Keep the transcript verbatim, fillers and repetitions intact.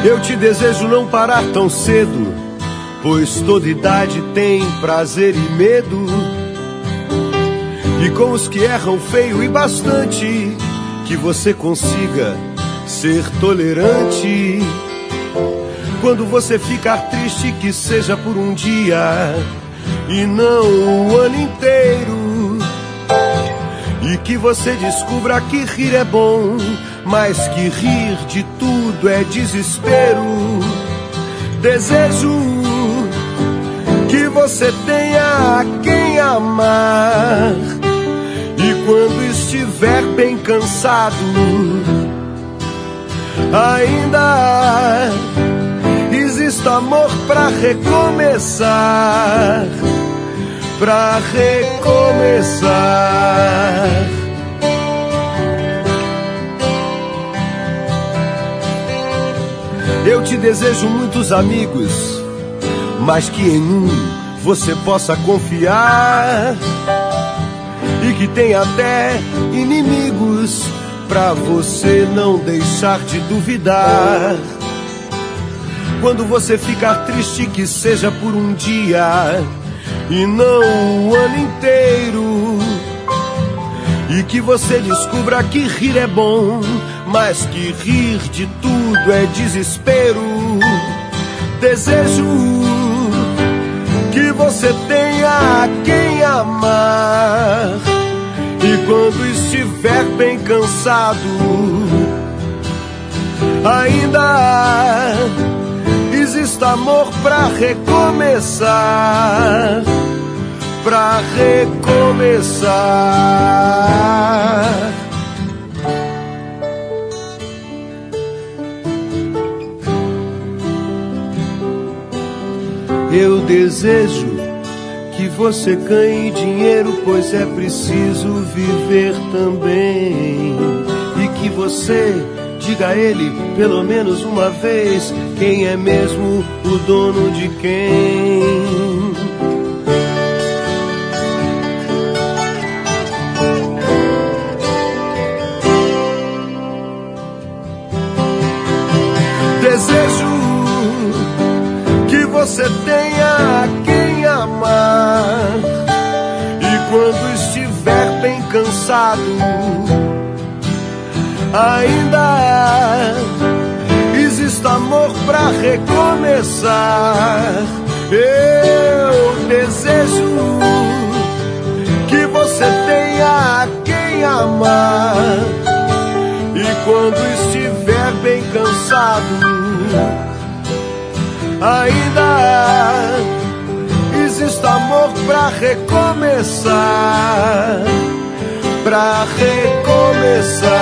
Eu te desejo não parar tão cedo, pois toda idade tem prazer e medo. E com os que erram feio e bastante, que você consiga ser tolerante. Quando você ficar triste, que seja por um dia e não o ano inteiro. E que você descubra que rir é bom, mas que rir de tudo é desespero. Desejo que você tenha a quem amar, e quando estiver bem cansado, ainda exista amor pra recomeçar, pra recomeçar. Eu te desejo muitos amigos, mas que em um você possa confiar, e que tenha até inimigos pra você não deixar de duvidar. Quando você ficar triste, que seja por um dia e não o ano inteiro. E que você descubra que rir é bom, mas que rir de tudo é desespero. Desejo que você tenha a quem amar, e quando estiver bem cansado, ainda exista amor pra recomeçar, pra recomeçar. Eu desejo que você ganhe dinheiro, pois é preciso viver também. E que você diga a ele, pelo menos uma vez, quem é mesmo o dono de quem. Desejo que você tenha a quem amar, e quando estiver bem cansado, ainda exista amor pra recomeçar. Eu desejo que você tenha a quem amar, e quando estiver bem cansado, ainda exista amor pra recomeçar, pra recomeçar.